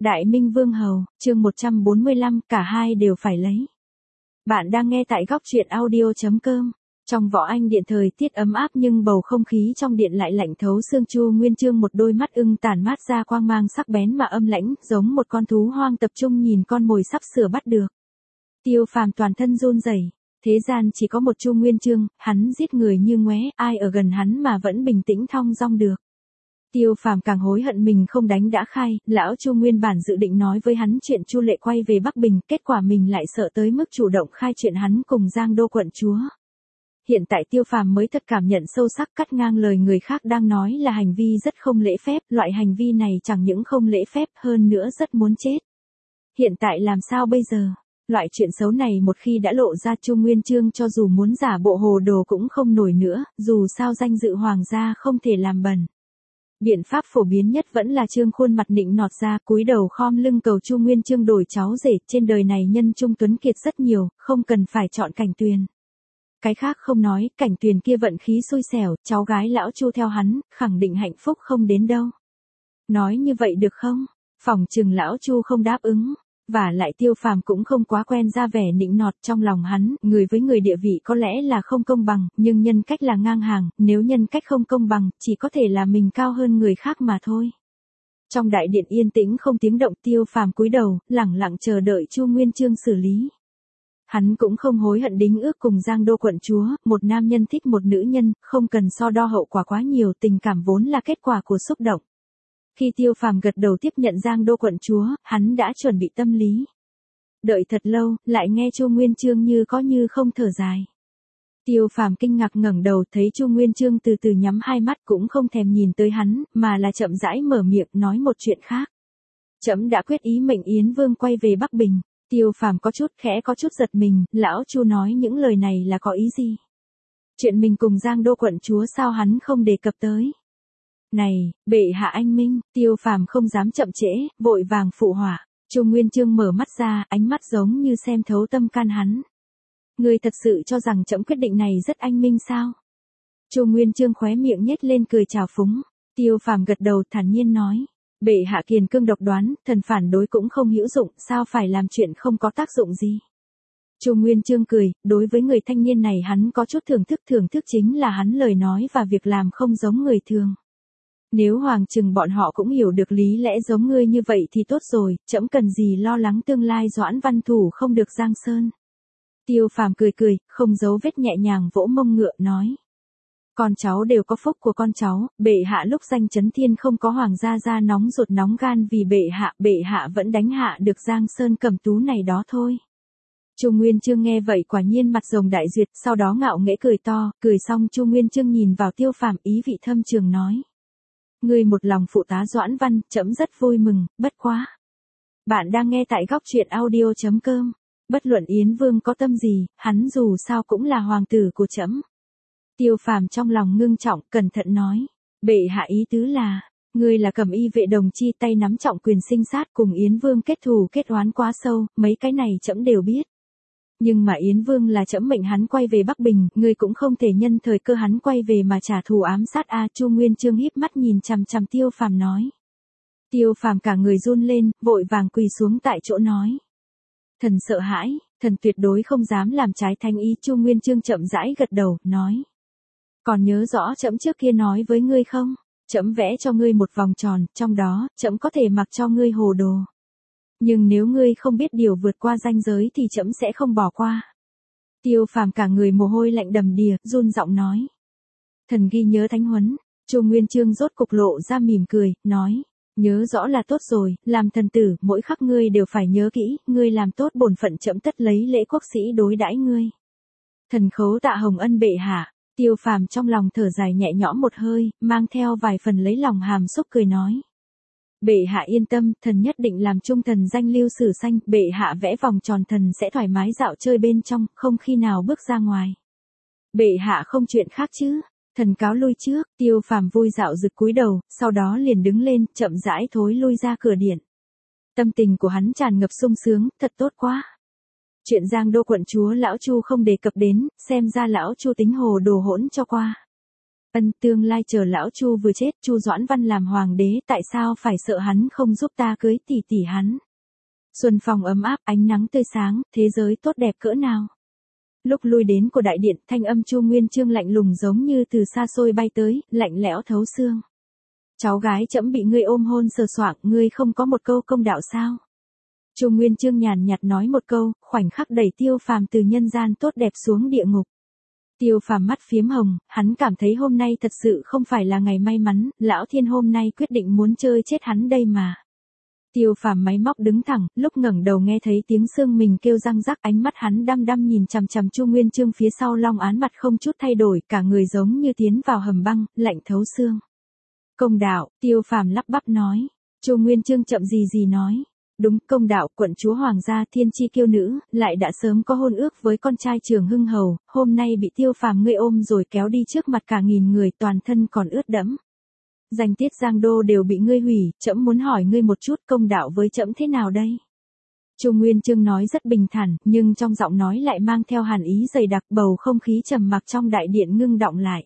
Đại Minh Vương Hầu, chương 145, cả hai đều phải lấy. Bạn đang nghe tại góc truyện audio.com. Trong võ anh điện thời tiết ấm áp nhưng bầu không khí trong điện lại lạnh thấu xương. Chu Nguyên Chương một đôi mắt ưng tản mát ra quang mang sắc bén mà âm lãnh, giống một con thú hoang tập trung nhìn con mồi sắp sửa bắt được. Tiêu Phàm toàn thân run rẩy. Thế gian chỉ có một Chu Nguyên Chương, hắn giết người như ngoé, ai ở gần hắn mà vẫn bình tĩnh thong dong được. Tiêu Phàm càng hối hận mình không đánh đã khai, lão Chu nguyên bản dự định nói với hắn chuyện Chu Lệ quay về Bắc Bình, kết quả mình lại sợ tới mức chủ động khai chuyện hắn cùng Giang Đô quận chúa. Hiện tại Tiêu Phàm mới thật cảm nhận sâu sắc cắt ngang lời người khác đang nói là hành vi rất không lễ phép, loại hành vi này chẳng những không lễ phép hơn nữa rất muốn chết. Hiện tại làm sao bây giờ? Loại chuyện xấu này một khi đã lộ ra, Chu Nguyên Chương cho dù muốn giả bộ hồ đồ cũng không nổi nữa, dù sao danh dự hoàng gia không thể làm bẩn. Biện pháp phổ biến nhất vẫn là trương khuôn mặt nịnh nọt ra, cúi đầu khom lưng cầu Chu Nguyên Chương đổi cháu rể, trên đời này nhân trung tuấn kiệt rất nhiều, không cần phải chọn Cảnh Tuyền. Cái khác không nói, Cảnh Tuyền kia vận khí xui xẻo, cháu gái lão Chu theo hắn, khẳng định hạnh phúc không đến đâu. Nói như vậy được không? Phỏng chừng lão Chu không đáp ứng. Và lại Tiêu Phàm cũng không quá quen ra vẻ nịnh nọt, trong lòng hắn, người với người địa vị có lẽ là không công bằng, nhưng nhân cách là ngang hàng, nếu nhân cách không công bằng, chỉ có thể là mình cao hơn người khác mà thôi. Trong đại điện yên tĩnh không tiếng động, Tiêu Phàm cúi đầu, lẳng lặng chờ đợi Chu Nguyên Chương xử lý. Hắn cũng không hối hận đính ước cùng Giang Đô quận chúa, một nam nhân thích một nữ nhân, không cần so đo hậu quả quá nhiều, tình cảm vốn là kết quả của xúc động. Khi Tiêu Phàm gật đầu tiếp nhận Giang Đô quận chúa, hắn đã chuẩn bị tâm lý. Đợi thật lâu, lại nghe Chu Nguyên Chương như có như không thở dài. Tiêu Phàm kinh ngạc ngẩng đầu, thấy Chu Nguyên Chương từ từ nhắm hai mắt, cũng không thèm nhìn tới hắn, mà là chậm rãi mở miệng nói một chuyện khác. Trẫm đã quyết ý mệnh Yến Vương quay về Bắc Bình. Tiêu Phàm có chút giật mình, lão Chu nói những lời này là có ý gì? Chuyện mình cùng Giang Đô quận chúa sao hắn không đề cập tới? Này, bệ hạ anh minh, Tiêu Phàm không dám chậm trễ, vội vàng phụ họa. Chu Nguyên Chương mở mắt ra, ánh mắt giống như xem thấu tâm can hắn. Ngươi thật sự cho rằng trẫm quyết định này rất anh minh sao? Chu Nguyên Chương khóe miệng nhếch lên cười trào phúng. Tiêu Phàm gật đầu thản nhiên nói. Bệ hạ kiền cương độc đoán, thần phản đối cũng không hữu dụng, sao phải làm chuyện không có tác dụng gì? Chu Nguyên Chương cười, đối với người thanh niên này hắn có chút thưởng thức chính là hắn lời nói và việc làm không giống người thường. Nếu hoàng trừng bọn họ cũng hiểu được lý lẽ giống ngươi như vậy thì tốt rồi, trẫm cần gì lo lắng tương lai Doãn Văn Thủ không được giang sơn. Tiêu Phàm cười, không giấu vết nhẹ nhàng vỗ mông ngựa nói. Con cháu đều có phúc của con cháu, bệ hạ lúc danh chấn thiên không có hoàng gia ra nóng ruột nóng gan vì bệ hạ vẫn đánh hạ được Giang Sơn Cẩm Tú này đó thôi. Chu Nguyên Chương nghe vậy quả nhiên mặt rồng đại duyệt, sau đó ngạo nghễ cười to, cười xong Chu Nguyên Chương nhìn vào Tiêu Phàm ý vị thâm trường nói. Ngươi một lòng phụ tá Doãn Văn, trẫm rất vui mừng, bất quá. Bạn đang nghe tại góc truyện audio.com. Bất luận Yến Vương có tâm gì, hắn dù sao cũng là hoàng tử của trẫm. Tiêu Phàm trong lòng ngưng trọng, cẩn thận nói. Bệ hạ ý tứ là, ngươi là Cẩm Y vệ đồng chi tay nắm trọng quyền sinh sát cùng Yến Vương kết thù kết oán quá sâu, mấy cái này trẫm đều biết. Nhưng mà Yến Vương là trẫm mệnh hắn quay về Bắc Bình, ngươi cũng không thể nhân thời cơ hắn quay về mà trả thù ám sát a. Chu Nguyên Chương híp mắt nhìn chằm chằm Tiêu Phàm nói. Tiêu Phàm cả người run lên, vội vàng quỳ xuống tại chỗ nói. Thần sợ hãi, thần tuyệt đối không dám làm trái thánh ý. Chu Nguyên Chương chậm rãi gật đầu, nói. Còn nhớ rõ trẫm trước kia nói với ngươi không? Trẫm vẽ cho ngươi một vòng tròn, trong đó, trẫm có thể mặc cho ngươi hồ đồ. Nhưng nếu ngươi không biết điều vượt qua ranh giới thì trẫm sẽ không bỏ qua. Tiêu Phàm cả người mồ hôi lạnh đầm đìa, run giọng nói. Thần ghi nhớ thánh huấn. Chu Nguyên Chương rốt cục lộ ra mỉm cười, nói. Nhớ rõ là tốt rồi, làm thần tử, mỗi khắc ngươi đều phải nhớ kỹ, ngươi làm tốt bổn phận trẫm tất lấy lễ quốc sĩ đối đãi ngươi. Thần khấu tạ hồng ân bệ hạ. Tiêu Phàm trong lòng thở dài nhẹ nhõm một hơi, mang theo vài phần lấy lòng hàm xúc cười nói. Bệ hạ yên tâm, thần nhất định làm trung thần danh lưu sử xanh, bệ hạ vẽ vòng tròn thần sẽ thoải mái dạo chơi bên trong, không khi nào bước ra ngoài. Bệ hạ không chuyện khác chứ? Thần cáo lui trước. Tiêu Phàm vui dạo rực cúi đầu, sau đó liền đứng lên, chậm rãi thối lui ra cửa điện. Tâm tình của hắn tràn ngập sung sướng, thật tốt quá. Chuyện Giang Đô quận chúa lão Chu không đề cập đến, xem ra lão Chu tính hồ đồ hỗn cho qua. Tương lai chờ lão Chu vừa chết, Chu Doãn Văn làm hoàng đế, tại sao phải sợ hắn không giúp ta cưới tỷ tỷ hắn? Xuân phong ấm áp, ánh nắng tươi sáng, thế giới tốt đẹp cỡ nào? Lúc lui đến của đại điện, thanh âm Chu Nguyên Chương lạnh lùng giống như từ xa xôi bay tới, lạnh lẽo thấu xương. Cháu gái trẫm bị ngươi ôm hôn sờ soạng, ngươi không có một câu công đạo sao? Chu Nguyên Chương nhàn nhạt nói một câu, khoảnh khắc đẩy Tiêu Phàm từ nhân gian tốt đẹp xuống địa ngục. Tiêu Phàm mắt phiếm hồng, hắn cảm thấy hôm nay thật sự không phải là ngày may mắn, lão thiên hôm nay quyết định muốn chơi chết hắn đây mà. Tiêu Phàm máy móc đứng thẳng, lúc ngẩng đầu nghe thấy tiếng xương mình kêu răng rắc, ánh mắt hắn đăm đăm nhìn chằm chằm Chu Nguyên Chương phía sau Long Án, mặt không chút thay đổi, cả người giống như tiến vào hầm băng, lạnh thấu xương. Công đạo, Tiêu Phàm lắp bắp nói. Chu Nguyên Chương chậm gì nói. Đúng, công đạo, quận chúa hoàng gia thiên chi kiêu nữ, lại đã sớm có hôn ước với con trai Trường Hưng hầu, hôm nay bị Tiêu Phàm ngươi ôm rồi kéo đi trước mặt cả nghìn người, toàn thân còn ướt đẫm. Danh tiết Giang Đô đều bị ngươi hủy, trẫm muốn hỏi ngươi một chút, công đạo với trẫm thế nào đây? Chu Nguyên Chương nói rất bình thản, nhưng trong giọng nói lại mang theo hàn ý dày đặc, bầu không khí trầm mặc trong đại điện ngưng đọng lại.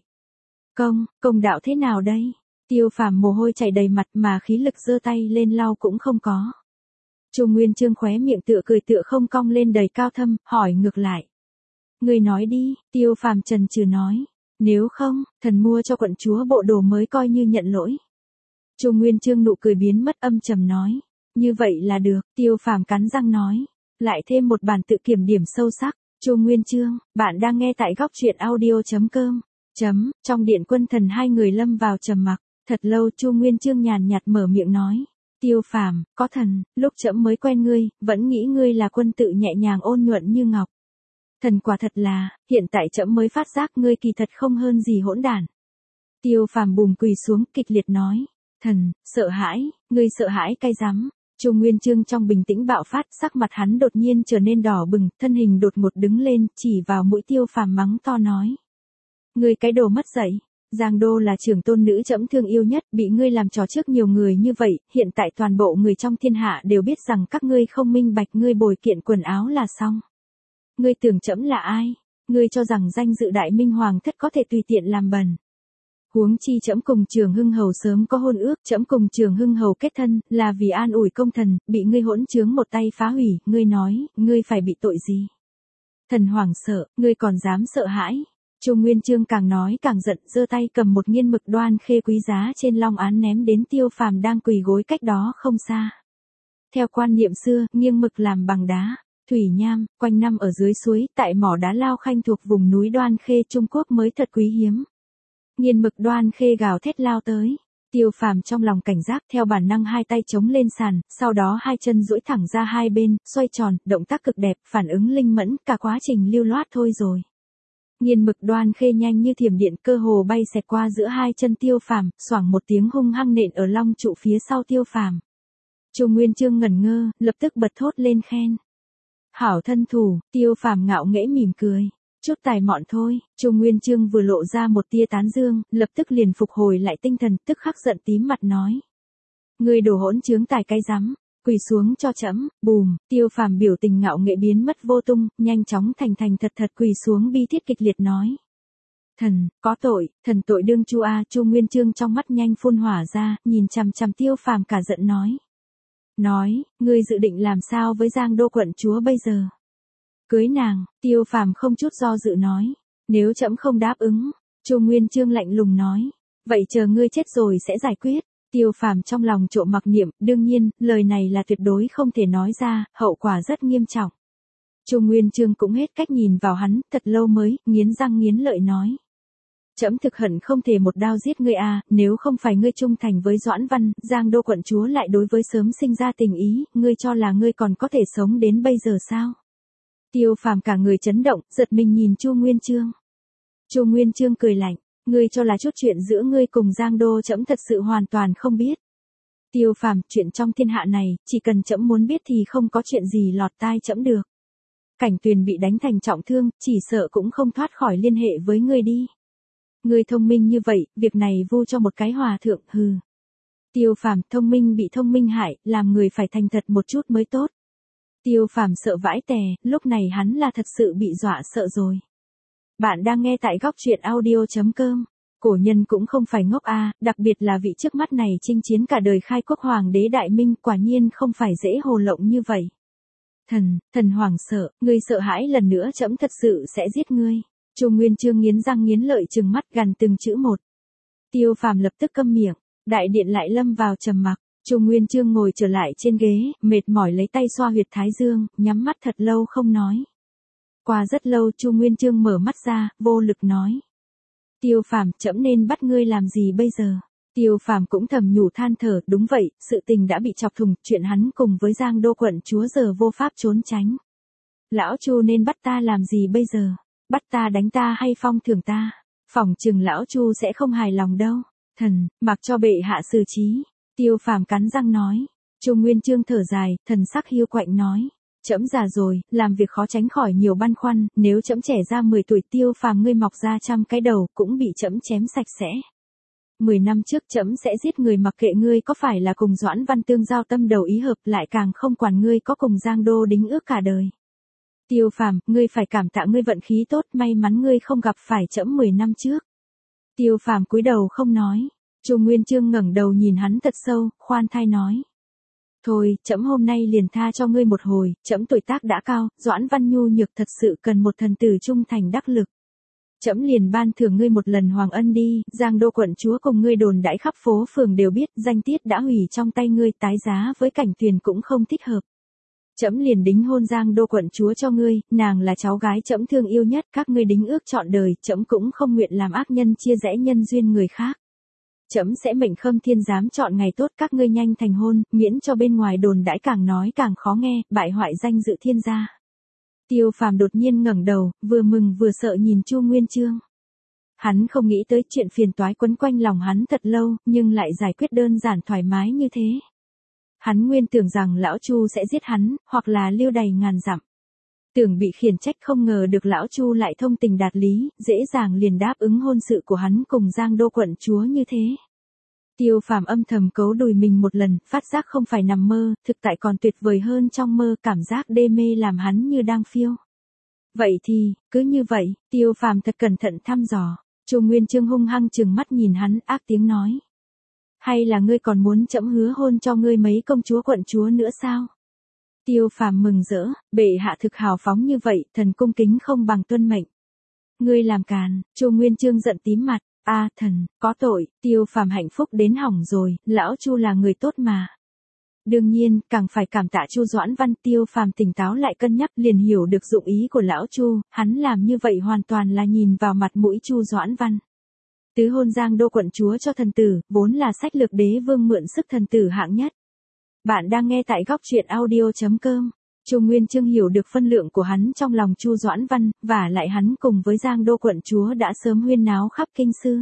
Công đạo thế nào đây? Tiêu Phàm mồ hôi chảy đầy mặt mà khí lực giơ tay lên lau cũng không có. Chu Nguyên Chương khóe miệng tựa cười tựa không cong lên đầy cao thâm, hỏi ngược lại. Ngươi nói đi, Tiêu Phàm chần chừ nói. Nếu không, thần mua cho quận chúa bộ đồ mới coi như nhận lỗi. Chu Nguyên Chương nụ cười biến mất, âm trầm nói. Như vậy là được, Tiêu Phàm cắn răng nói. Lại thêm một bản tự kiểm điểm sâu sắc. Chu Nguyên Chương, bạn đang nghe tại góc truyện audio.com. Trong điện quân thần hai người lâm vào trầm mặc. Thật lâu Chu Nguyên Chương nhàn nhạt mở miệng nói. Tiêu Phàm, có thần, lúc trẫm mới quen ngươi, vẫn nghĩ ngươi là quân tự nhẹ nhàng ôn nhuận như ngọc. Thần quả thật là, hiện tại trẫm mới phát giác ngươi kỳ thật không hơn gì hỗn đản. Tiêu Phàm bùm quỳ xuống kịch liệt nói. Thần, sợ hãi, ngươi sợ hãi cay rắm. Chu Nguyên Chương trong bình tĩnh bạo phát, sắc mặt hắn đột nhiên trở nên đỏ bừng, thân hình đột ngột đứng lên, chỉ vào mũi Tiêu Phàm mắng to nói. Ngươi cái đồ mất dạy. Giang Đô là trưởng tôn nữ trẫm thương yêu nhất, bị ngươi làm trò trước nhiều người như vậy, hiện tại toàn bộ người trong thiên hạ đều biết rằng các ngươi không minh bạch, ngươi bồi kiện quần áo là xong. Ngươi tưởng trẫm là ai? Ngươi cho rằng danh dự đại minh hoàng thất có thể tùy tiện làm bẩn. Huống chi trẫm cùng Trường Hưng hầu sớm có hôn ước, trẫm cùng Trường Hưng hầu kết thân, là vì an ủi công thần, bị ngươi hỗn trướng một tay phá hủy, ngươi nói, ngươi phải bị tội gì? Thần hoảng sợ, ngươi còn dám sợ hãi? Chu Nguyên Chương càng nói càng giận, giơ tay cầm một nghiên mực đoan khê quý giá trên Long Án ném đến Tiêu Phàm đang quỳ gối cách đó không xa. Theo quan niệm xưa, nghiêng mực làm bằng đá, thủy nham, quanh năm ở dưới suối, tại mỏ đá Lao Khanh thuộc vùng núi Đoan Khê Trung Quốc mới thật quý hiếm. Nghiên mực đoan khê gào thét lao tới. Tiêu Phàm trong lòng cảnh giác, theo bản năng hai tay chống lên sàn, sau đó hai chân duỗi thẳng ra hai bên, xoay tròn, động tác cực đẹp, phản ứng linh mẫn, cả quá trình lưu loát thôi rồi. Nghiên mực đoan khê nhanh như thiểm điện, cơ hồ bay xẹt qua giữa hai chân Tiêu Phàm, xoảng một tiếng hung hăng nện ở long trụ phía sau Tiêu Phàm. Chu Nguyên Chương ngẩn ngơ, lập tức bật thốt lên khen. Hảo thân thủ. Tiêu Phàm ngạo nghễ mỉm cười. Chút tài mọn thôi. Chu Nguyên Chương vừa lộ ra một tia tán dương, lập tức liền phục hồi lại tinh thần, tức khắc giận tím mặt nói. Ngươi đồ hỗn trướng tài cái rắm, quỳ xuống cho trẫm. Bùm. Tiêu Phàm biểu tình ngạo nghễ biến mất vô tung, nhanh chóng thành thật quỳ xuống bi thiết kịch liệt nói. Thần, có tội, thần tội đương Chu a. Chu Nguyên Chương trong mắt nhanh phun hỏa ra, nhìn chằm chằm Tiêu Phàm cả giận nói. Ngươi dự định làm sao với Giang Đô quận chúa bây giờ? Cưới nàng. Tiêu Phàm không chút do dự nói. Nếu trẫm không đáp ứng. Chu Nguyên Chương lạnh lùng nói. Vậy chờ ngươi chết rồi sẽ giải quyết. Tiêu Phàm trong lòng trộm mặc niệm, đương nhiên, lời này là tuyệt đối không thể nói ra, hậu quả rất nghiêm trọng. Chu Nguyên Chương cũng hết cách nhìn vào hắn, thật lâu mới, nghiến răng nghiến lợi nói. Trẫm thực hận không thể một đao giết ngươi a, nếu không phải ngươi trung thành với Doãn Văn, Giang Đô quận chúa lại đối với sớm sinh ra tình ý, ngươi cho là ngươi còn có thể sống đến bây giờ sao? Tiêu Phàm cả người chấn động, giật mình nhìn Chu Nguyên Chương. Chu Nguyên Chương cười lạnh, ngươi cho là chút chuyện giữa ngươi cùng Giang Đô trẫm thật sự hoàn toàn không biết. Tiêu Phàm, chuyện trong thiên hạ này, chỉ cần trẫm muốn biết thì không có chuyện gì lọt tai trẫm được. Cảnh Tuyền bị đánh thành trọng thương, chỉ sợ cũng không thoát khỏi liên hệ với ngươi đi. Ngươi thông minh như vậy, việc này vu cho một cái hòa thượng, hừ. Tiêu Phàm, thông minh bị thông minh hại, làm người phải thành thật một chút mới tốt. Tiêu Phàm sợ vãi tè, lúc này hắn là thật sự bị dọa sợ rồi. Bạn đang nghe tại góc truyện audio.com. Cổ nhân cũng không phải ngốc đặc biệt là vị trước mắt này chinh chiến cả đời khai quốc hoàng đế đại minh, quả nhiên không phải dễ hồ lộng như vậy. Thần hoảng sợ, ngươi sợ hãi lần nữa trẫm thật sự sẽ giết ngươi. Chu Nguyên Chương nghiến răng nghiến lợi trừng mắt gằn từng chữ một. Tiêu Phàm lập tức câm miệng, đại điện lại lâm vào trầm mặc. Chu Nguyên Chương ngồi trở lại trên ghế, mệt mỏi lấy tay xoa huyệt thái dương, nhắm mắt thật lâu không nói. Qua rất lâu Chu Nguyên Chương mở mắt ra, vô lực nói. Tiêu Phàm, trẫm nên bắt ngươi làm gì bây giờ? Tiêu Phàm cũng thầm nhủ than thở, đúng vậy, sự tình đã bị chọc thủng, chuyện hắn cùng với Giang Đô quận chúa giờ vô pháp trốn tránh. Lão Chu nên bắt ta làm gì bây giờ? Bắt ta đánh ta hay phong thưởng ta? Phỏng chừng lão Chu sẽ không hài lòng đâu. Mặc cho bệ hạ xử trí. Tiêu Phàm cắn răng nói. Chu Nguyên Chương thở dài, thần sắc hiu quạnh nói. Trẫm già rồi, làm việc khó tránh khỏi nhiều băn khoăn, nếu trẫm trẻ ra 10 tuổi Tiêu Phàm ngươi mọc ra 100 cái đầu, cũng bị trẫm chém sạch sẽ. 10 năm trước trẫm sẽ giết người mặc kệ ngươi có phải là cùng Doãn Văn tương giao tâm đầu ý hợp, lại càng không quản ngươi có cùng Giang Đô đính ước cả đời. Tiêu Phàm, ngươi phải cảm tạ ngươi vận khí tốt, may mắn ngươi không gặp phải trẫm 10 năm trước. Tiêu Phàm cúi đầu không nói. Chu Nguyên Chương ngẩng đầu nhìn hắn thật sâu, khoan thai nói. Thôi, trẫm hôm nay liền tha cho ngươi một hồi, trẫm tuổi tác đã cao, Doãn Văn nhu nhược thật sự cần một thần tử trung thành đắc lực. Trẫm liền ban thưởng ngươi một lần hoàng ân đi, Giang Đô quận chúa cùng ngươi đồn đãi khắp phố phường đều biết, danh tiết đã hủy trong tay ngươi, tái giá với Cảnh Tuyền cũng không thích hợp. Trẫm liền đính hôn Giang Đô quận chúa cho ngươi, nàng là cháu gái trẫm thương yêu nhất, các ngươi đính ước trọn đời, trẫm cũng không nguyện làm ác nhân chia rẽ nhân duyên người khác. Trẫm sẽ mệnh Khâm Thiên giám chọn ngày tốt các ngươi nhanh thành hôn, miễn cho bên ngoài đồn đãi càng nói càng khó nghe, bại hoại danh dự thiên gia. Tiêu Phàm đột nhiên ngẩng đầu, vừa mừng vừa sợ nhìn Chu Nguyên Chương. Hắn không nghĩ tới chuyện phiền toái quấn quanh lòng hắn thật lâu, nhưng lại giải quyết đơn giản thoải mái như thế. Hắn nguyên tưởng rằng lão Chu sẽ giết hắn, hoặc là lưu đày ngàn dặm. Tưởng bị khiển trách, không ngờ được lão Chu lại thông tình đạt lý, dễ dàng liền đáp ứng hôn sự của hắn cùng Giang Đô quận chúa như thế. Tiêu Phàm âm thầm cấu đùi mình một lần, phát giác không phải nằm mơ, thực tại còn tuyệt vời hơn trong mơ, cảm giác đê mê làm hắn như đang phiêu. Vậy thì, cứ như vậy, Tiêu Phàm thật cẩn thận thăm dò. Chu Nguyên Chương hung hăng trừng mắt nhìn hắn, ác tiếng nói. Hay là ngươi còn muốn trẫm hứa hôn cho ngươi mấy công chúa quận chúa nữa sao? Tiêu Phàm mừng rỡ, bệ hạ thực hào phóng như vậy, thần cung kính không bằng tuân mệnh. Ngươi làm càn, Chu Nguyên Chương giận tím mặt. Thần, có tội, Tiêu Phàm hạnh phúc đến hỏng rồi, lão Chu là người tốt mà. Đương nhiên, càng phải cảm tạ Chu Doãn Văn. Tiêu Phàm tỉnh táo lại cân nhắc liền hiểu được dụng ý của lão Chu, hắn làm như vậy hoàn toàn là nhìn vào mặt mũi Chu Doãn Văn. Tứ hôn Giang Đô quận chúa cho thần tử, vốn là sách lược đế vương mượn sức thần tử hạng nhất. Bạn đang nghe tại góc truyện audio.com. Chu Nguyên Chương hiểu được phân lượng của hắn trong lòng Chu Doãn Văn, và lại hắn cùng với Giang Đô quận chúa đã sớm huyên náo khắp kinh sư.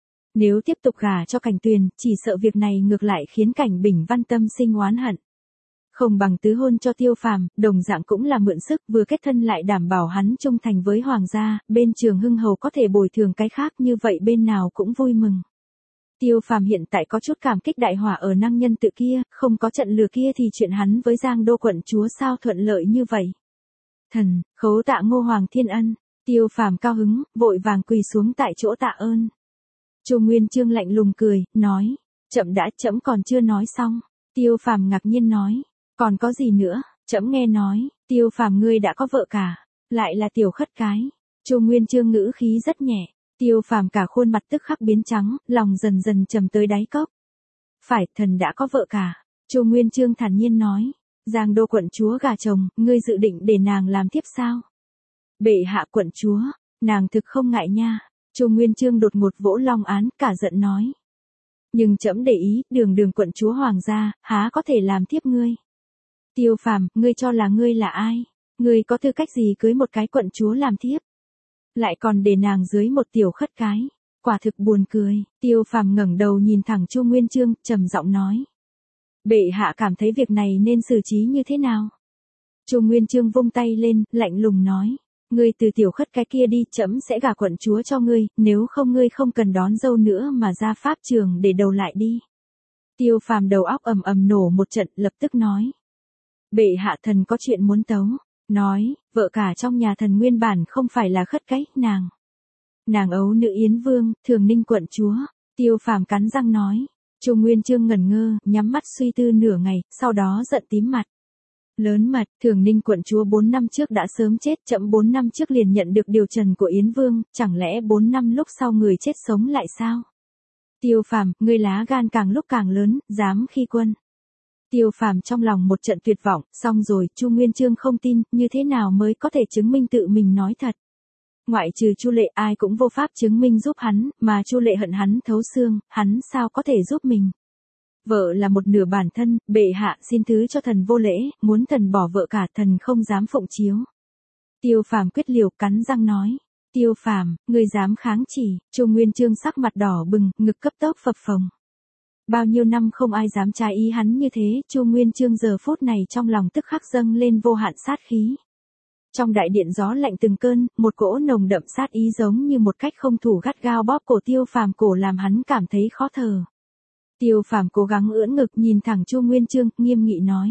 Nếu tiếp tục gả cho Cảnh Tuyền, chỉ sợ việc này ngược lại khiến Cảnh Bình Văn tâm sinh oán hận. Không bằng tứ hôn cho Tiêu Phàm, đồng dạng cũng là mượn sức, vừa kết thân lại đảm bảo hắn trung thành với hoàng gia, bên Trường Hưng hầu có thể bồi thường cái khác, như vậy bên nào cũng vui mừng. Tiêu Phàm hiện tại có chút cảm kích đại hỏa ở năng nhân tự kia, không có trận lừa kia thì chuyện hắn với Giang Đô quận chúa sao thuận lợi như vậy. Khấu tạ Ngô Hoàng Thiên Ân. Tiêu Phàm cao hứng, vội vàng quỳ xuống tại chỗ tạ ơn. Chu Nguyên Chương lạnh lùng cười, nói, chậm đã, trẫm còn chưa nói xong. Tiêu Phàm ngạc nhiên nói, còn có gì nữa? Trẫm nghe nói, Tiêu Phàm ngươi đã có vợ cả, lại là tiểu khất cái. Chu Nguyên Chương ngữ khí rất nhẹ. Tiêu Phàm cả khuôn mặt tức khắc biến trắng, lòng dần dần trầm tới đáy cốc. Phải, thần đã có vợ cả. Chu Nguyên Chương thản nhiên nói, Giang Đô quận chúa gả chồng, ngươi dự định để nàng làm tiếp sao? Bệ hạ quận chúa, nàng thực không ngại nha. Chu Nguyên Chương đột ngột vỗ long án, cả giận nói. Nhưng trẫm để ý, đường quận chúa hoàng gia, há có thể làm tiếp ngươi. Tiêu Phàm, ngươi cho là ngươi là ai? Ngươi có tư cách gì cưới một cái quận chúa làm tiếp? Lại còn để nàng dưới một tiểu khất cái. Quả thực buồn cười. Tiêu Phàm ngẩng đầu nhìn thẳng Chu Nguyên Chương, trầm giọng nói. Bệ hạ cảm thấy việc này nên xử trí như thế nào? Chu Nguyên Chương vung tay lên, lạnh lùng nói. Ngươi từ tiểu khất cái kia đi, trẫm sẽ gả quận chúa cho ngươi, nếu không ngươi không cần đón dâu nữa mà ra pháp trường để đầu lại đi. Tiêu Phàm đầu óc ầm ầm nổ một trận, lập tức nói. Bệ hạ thần có chuyện muốn tấu. Nói, vợ cả trong nhà thần nguyên bản không phải là khất cái, Nàng ấu nữ Yến Vương, Thường Ninh quận chúa. Tiêu Phàm cắn răng nói. Chu Nguyên Chương ngẩn ngơ, nhắm mắt suy tư nửa ngày, sau đó giận tím mặt. Lớn mật, Thường Ninh quận chúa 4 năm trước đã sớm chết, chậm 4 năm trước liền nhận được điều trần của Yến Vương, chẳng lẽ 4 năm lúc sau người chết sống lại sao? Tiêu Phàm, ngươi lá gan càng lúc càng lớn, dám khi quân. Tiêu Phàm trong lòng một trận tuyệt vọng, xong rồi, Chu Nguyên Chương không tin, như thế nào mới có thể chứng minh tự mình nói thật. Ngoại trừ Chu Lệ ai cũng vô pháp chứng minh giúp hắn, mà Chu Lệ hận hắn thấu xương, hắn sao có thể giúp mình. Vợ là một nửa bản thân, bệ hạ xin thứ cho thần vô lễ, muốn thần bỏ vợ cả thần không dám phụng chiếu. Tiêu Phàm quyết liều cắn răng nói. Tiêu Phàm, ngươi dám kháng chỉ, Chu Nguyên Chương sắc mặt đỏ bừng, ngực cấp tốc phập phồng. Bao nhiêu năm không ai dám trái ý hắn như thế, Chu Nguyên Chương giờ phút này trong lòng tức khắc dâng lên vô hạn sát khí. Trong đại điện gió lạnh từng cơn, một cỗ nồng đậm sát ý giống như một cách không thủ gắt gao bóp cổ Tiêu Phàm cổ làm hắn cảm thấy khó thở. Tiêu Phàm cố gắng ưỡn ngực nhìn thẳng Chu Nguyên Chương, nghiêm nghị nói.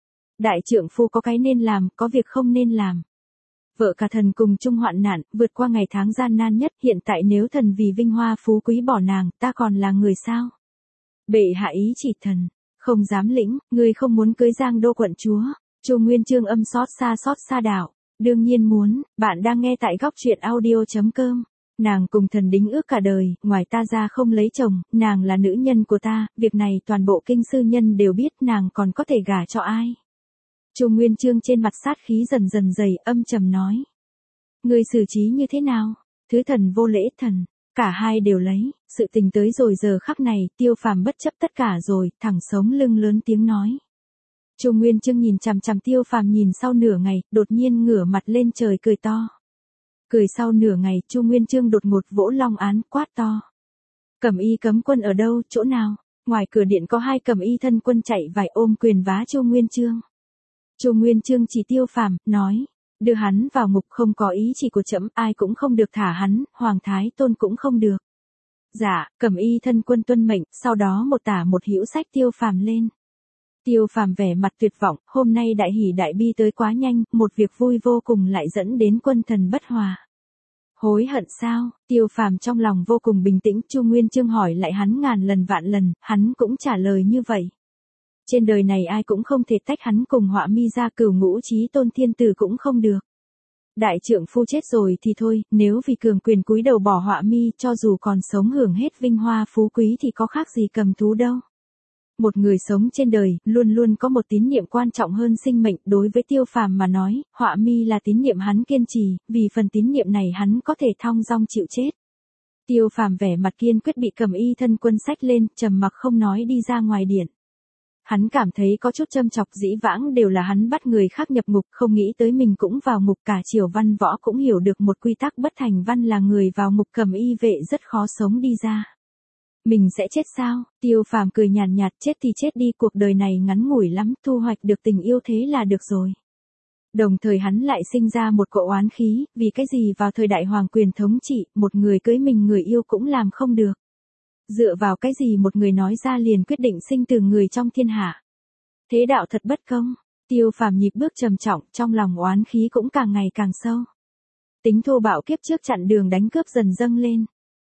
Đại trượng phu có cái nên làm, có việc không nên làm. Vợ cả thần cùng chung hoạn nạn, vượt qua ngày tháng gian nan nhất, hiện tại nếu thần vì vinh hoa phú quý bỏ nàng, ta còn là người sao? Bệ hạ ý chỉ thần, không dám lĩnh, ngươi không muốn cưới Giang Đô quận chúa. Chu Nguyên Chương âm xót xa đạo. Đương nhiên muốn, bạn đang nghe tại góc truyện audio.com. Nàng cùng thần đính ước cả đời, ngoài ta ra không lấy chồng, nàng là nữ nhân của ta, việc này toàn bộ kinh sư nhân đều biết, nàng còn có thể gả cho ai. Chu Nguyên Chương trên mặt sát khí dần dần dày, âm trầm nói. Ngươi xử trí như thế nào? Thứ thần vô lễ thần, cả hai đều lấy, sự tình tới rồi giờ khắc này, Tiêu Phàm bất chấp tất cả rồi, thẳng sống lưng lớn tiếng nói. Chu Nguyên Chương nhìn chằm chằm Tiêu Phàm nhìn sau nửa ngày, đột nhiên ngửa mặt lên trời cười to. Cười sau nửa ngày, Chu Nguyên Chương đột ngột vỗ long án, quát to. Cẩm y cấm quân ở đâu, chỗ nào? Ngoài cửa điện có hai cẩm y thân quân chạy vài ôm quyền vá Chu Nguyên Chương. Chu Nguyên Chương chỉ Tiêu Phàm, nói. Đưa hắn vào ngục, không có ý chỉ của trẫm, ai cũng không được thả hắn, Hoàng Thái Tôn cũng không được. Dạ, cẩm y thân quân tuân mệnh, sau đó một tả một hữu sách Tiêu Phàm lên. Tiêu Phàm vẻ mặt tuyệt vọng, hôm nay đại hỷ đại bi tới quá nhanh, một việc vui vô cùng lại dẫn đến quân thần bất hòa. Hối hận sao? Tiêu Phàm trong lòng vô cùng bình tĩnh, Chu Nguyên Chương hỏi lại hắn ngàn lần vạn lần, hắn cũng trả lời như vậy. Trên đời này ai cũng không thể tách hắn cùng Họa Mi ra, Cửu Ngũ Chí Tôn thiên tử cũng không được. Đại trượng phu chết rồi thì thôi, nếu vì cường quyền cúi đầu bỏ Họa Mi, cho dù còn sống hưởng hết vinh hoa phú quý thì có khác gì cầm thú đâu. Một người sống trên đời, luôn luôn có một tín niệm quan trọng hơn sinh mệnh, đối với Tiêu Phàm mà nói, Họa Mi là tín niệm hắn kiên trì, vì phần tín niệm này hắn có thể thong dong chịu chết. Tiêu Phàm vẻ mặt kiên quyết bị cẩm y thân quân xách lên, trầm mặc không nói đi ra ngoài điện. Hắn cảm thấy có chút châm chọc, dĩ vãng đều là hắn bắt người khác nhập ngục, không nghĩ tới mình cũng vào ngục, cả Triều văn võ cũng hiểu được một quy tắc bất thành văn là người vào ngục cẩm y vệ rất khó sống đi ra. Mình sẽ chết sao? Tiêu Phàm cười nhàn nhạt, chết thì chết đi, cuộc đời này ngắn ngủi lắm, thu hoạch được tình yêu thế là được rồi. Đồng thời hắn lại sinh ra một cỗ oán khí, vì cái gì vào thời đại hoàng quyền thống trị, một người cưới mình người yêu cũng làm không được. Dựa vào cái gì một người nói ra liền quyết định sinh từ người trong thiên hạ. Thế đạo thật bất công. Tiêu Phàm nhịp bước trầm trọng, trong lòng oán khí cũng càng ngày càng sâu. Tính thô bạo kiếp trước chặn đường đánh cướp dần dâng lên.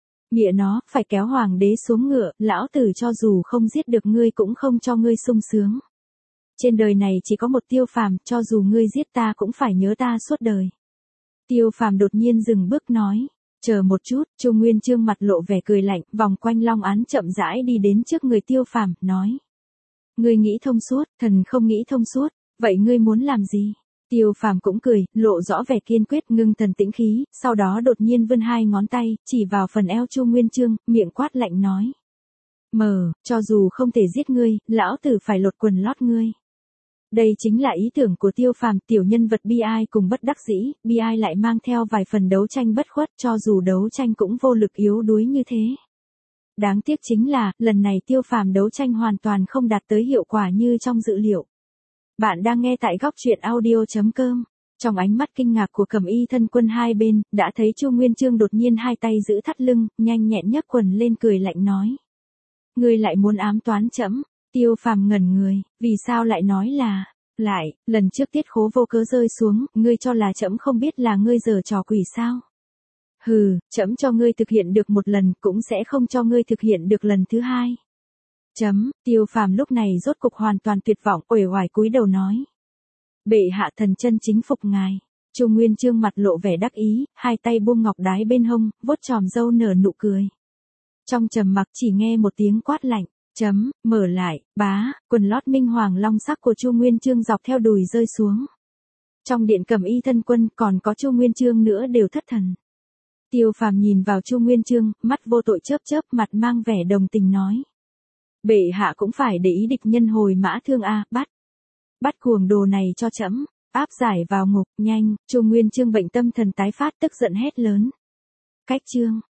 Mẹ nó, phải kéo hoàng đế xuống ngựa, lão tử cho dù không giết được ngươi cũng không cho ngươi sung sướng. Trên đời này chỉ có một Tiêu Phàm, cho dù ngươi giết ta cũng phải nhớ ta suốt đời. Tiêu Phàm đột nhiên dừng bước nói. Chờ một chút, Chu Nguyên Chương mặt lộ vẻ cười lạnh, vòng quanh long án chậm rãi đi đến trước người Tiêu Phàm, nói. Ngươi nghĩ thông suốt, thần không nghĩ thông suốt, vậy ngươi muốn làm gì? Tiêu Phàm cũng cười, lộ rõ vẻ kiên quyết, ngưng thần tĩnh khí, sau đó đột nhiên vươn hai ngón tay, chỉ vào phần eo Chu Nguyên Chương, miệng quát lạnh nói. Cho dù không thể giết ngươi, lão tử phải lột quần lót ngươi. Đây chính là ý tưởng của Tiêu Phàm, tiểu nhân vật bi ai cùng bất đắc dĩ, bi ai lại mang theo vài phần đấu tranh bất khuất, cho dù đấu tranh cũng vô lực yếu đuối như thế. Đáng tiếc chính là, lần này Tiêu Phàm đấu tranh hoàn toàn không đạt tới hiệu quả như trong dự liệu. Bạn đang nghe tại góc truyện audio.com. Trong ánh mắt kinh ngạc của cẩm y thân quân hai bên, đã thấy Chu Nguyên Chương đột nhiên hai tay giữ thắt lưng, nhanh nhẹn nhấc quần lên cười lạnh nói. Ngươi lại muốn ám toán trẫm? Tiêu Phàm ngẩn người, vì sao lại nói là, lần trước tiết khố vô cớ rơi xuống, ngươi cho là trẫm không biết là ngươi giở trò quỷ sao? Hừ, trẫm cho ngươi thực hiện được một lần cũng sẽ không cho ngươi thực hiện được lần thứ hai. Tiêu Phàm lúc này rốt cục hoàn toàn tuyệt vọng, uể oải cúi đầu nói. Bệ hạ thần chân chính phục ngài. Chu Nguyên Chương mặt lộ vẻ đắc ý, hai tay buông ngọc đái bên hông, vuốt chòm râu nở nụ cười. Trong trầm mặc chỉ nghe một tiếng quát lạnh. Mở lại, bá, quần lót minh hoàng long sắc của Chu Nguyên Chương dọc theo đùi rơi xuống. Trong điện Cẩm Y thân quân còn có Chu Nguyên Chương nữa đều thất thần. Tiêu Phàm nhìn vào Chu Nguyên Chương, mắt vô tội chớp chớp, mặt mang vẻ đồng tình nói. Bệ hạ cũng phải để ý địch nhân hồi mã thương a, bắt cuồng đồ này cho trẫm, áp giải vào ngục, nhanh. Chu Nguyên Chương bệnh tâm thần tái phát tức giận hét lớn. Cách chương.